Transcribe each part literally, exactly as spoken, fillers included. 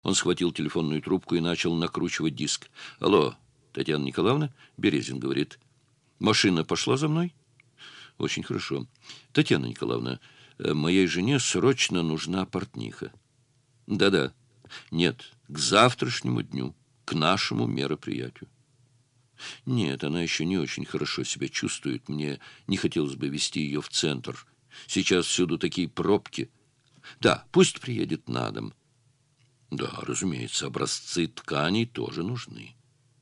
Он схватил телефонную трубку и начал накручивать диск. «Алло, Татьяна Николаевна?» Березин говорит. «Машина пошла за мной?» «Очень хорошо. Татьяна Николаевна, моей жене срочно нужна портниха». «Да-да. Нет, к завтрашнему дню, к нашему мероприятию». «Нет, она еще не очень хорошо себя чувствует. Мне не хотелось бы везти ее в центр. Сейчас всюду такие пробки. Да, пусть приедет на дом». «Да, разумеется, образцы тканей тоже нужны».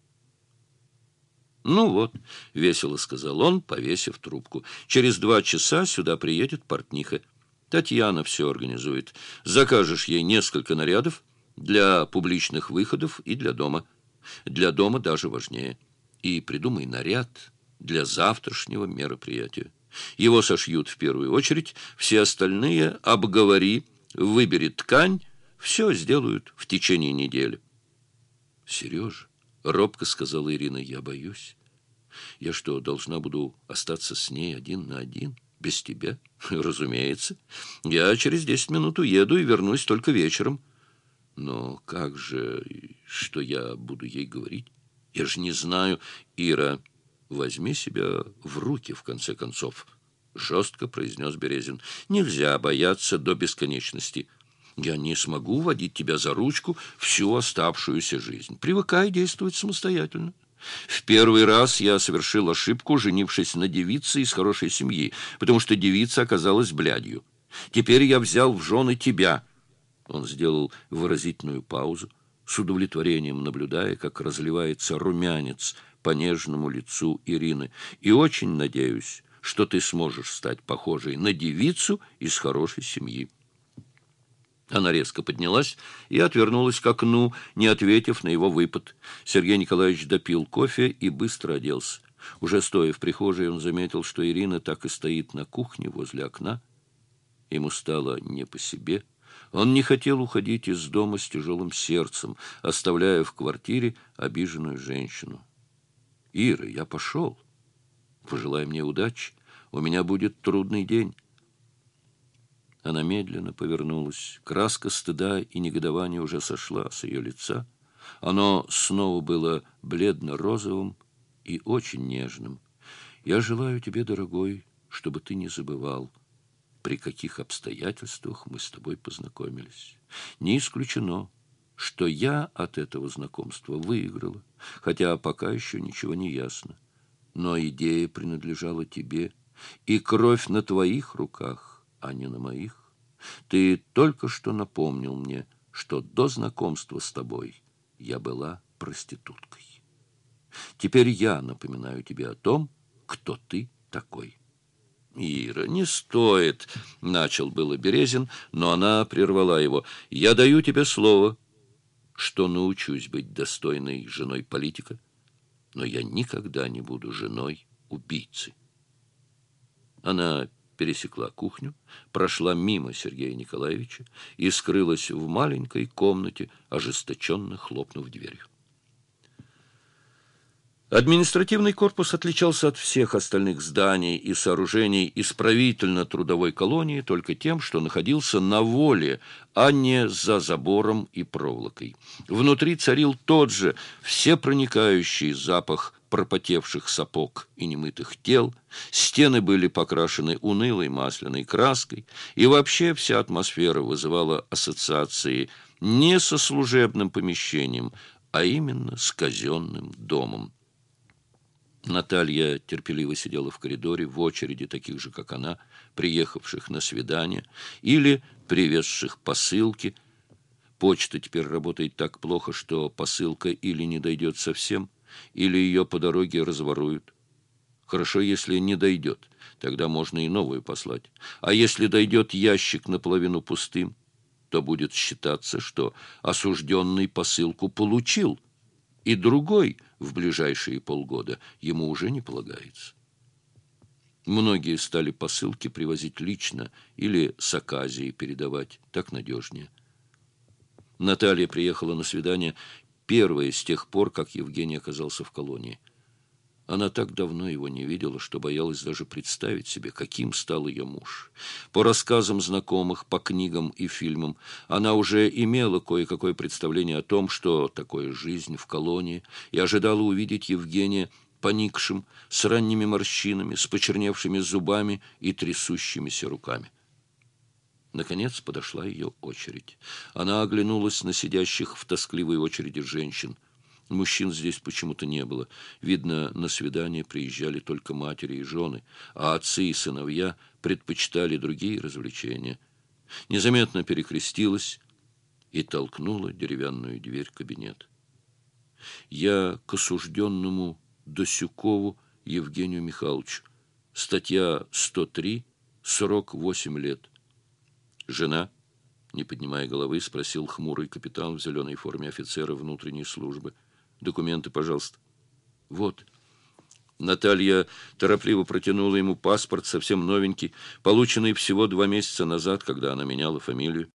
«Ну вот», — весело сказал он, повесив трубку. «Через два часа сюда приедет портниха. Татьяна все организует. Закажешь ей несколько нарядов для публичных выходов и для дома. Для дома даже важнее. И придумай наряд для завтрашнего мероприятия. Его сошьют в первую очередь, все остальные обговори, выбери ткань, все сделают в течение недели». «Сережа», — робко сказала Ирина, — «я боюсь. Я что, должна буду остаться с ней один на один, без тебя?» «Разумеется. Я через десять минут уеду и вернусь только вечером». «Но как же, что я буду ей говорить? Я же не знаю». «Ира, возьми себя в руки, в конце концов», — жестко произнес Березин. «Нельзя бояться до бесконечности. Я не смогу водить тебя за ручку всю оставшуюся жизнь. Привыкай действовать самостоятельно. В первый раз я совершил ошибку, женившись на девице из хорошей семьи, потому что девица оказалась блядью. Теперь я взял в жены тебя». Он сделал выразительную паузу, с удовлетворением наблюдая, как разливается румянец по нежному лицу Ирины. «И очень надеюсь, что ты сможешь стать похожей на девицу из хорошей семьи». Она резко поднялась и отвернулась к окну, не ответив на его выпад. Сергей Николаевич допил кофе и быстро оделся. Уже стоя в прихожей, он заметил, что Ирина так и стоит на кухне возле окна. Ему стало не по себе. Он не хотел уходить из дома с тяжелым сердцем, оставляя в квартире обиженную женщину. «Ира, я пошел. Пожелай мне удачи. У меня будет трудный день». Она медленно повернулась. Краска стыда и негодования уже сошла с ее лица. Оно снова было бледно-розовым и очень нежным. «Я желаю тебе, дорогой, чтобы ты не забывал, при каких обстоятельствах мы с тобой познакомились. Не исключено, что я от этого знакомства выиграла, хотя пока еще ничего не ясно. Но идея принадлежала тебе, и кровь на твоих руках, а не на моих. Ты только что напомнил мне, что до знакомства с тобой я была проституткой. Теперь я напоминаю тебе о том, кто ты такой». «Ира, не стоит», — начал было Березин, но она прервала его. «Я даю тебе слово, что научусь быть достойной женой политика, но я никогда не буду женой убийцы». Она пересекла кухню, прошла мимо Сергея Николаевича и скрылась в маленькой комнате, ожесточенно хлопнув дверью. Административный корпус отличался от всех остальных зданий и сооружений исправительно-трудовой колонии только тем, что находился на воле, а не за забором и проволокой. Внутри царил тот же всепроникающий запах пропотевших сапог и немытых тел, стены были покрашены унылой масляной краской, и вообще вся атмосфера вызывала ассоциации не со служебным помещением, а именно с казенным домом. Наталья терпеливо сидела в коридоре в очереди таких же, как она, приехавших на свидание или привезших посылки. Почта теперь работает так плохо, что посылка или не дойдет совсем, или ее по дороге разворуют. Хорошо, если не дойдет, тогда можно и новую послать. А если дойдет ящик наполовину пустым, то будет считаться, что осужденный посылку получил, и другой в ближайшие полгода ему уже не полагается. Многие стали посылки привозить лично или с оказией передавать, так надежнее. Наталья приехала на свидание первая с тех пор, как Евгений оказался в колонии. Она так давно его не видела, что боялась даже представить себе, каким стал ее муж. По рассказам знакомых, по книгам и фильмам, она уже имела кое-какое представление о том, что такое жизнь в колонии, и ожидала увидеть Евгения поникшим, с ранними морщинами, с почерневшими зубами и трясущимися руками. Наконец подошла ее очередь. Она оглянулась на сидящих в тоскливой очереди женщин. Мужчин здесь почему-то не было. Видно, на свидание приезжали только матери и жены, а отцы и сыновья предпочитали другие развлечения. Незаметно перекрестилась и толкнула деревянную дверь кабинета. Я к осужденному Досюкову Евгению Михайловичу. Статья сто три, срок восемь лет. Жена, не поднимая головы, спросил хмурый капитан в зеленой форме офицера внутренней службы. Документы, пожалуйста. Вот. Наталья торопливо протянула ему паспорт, совсем новенький, полученный всего два месяца назад, когда она меняла фамилию.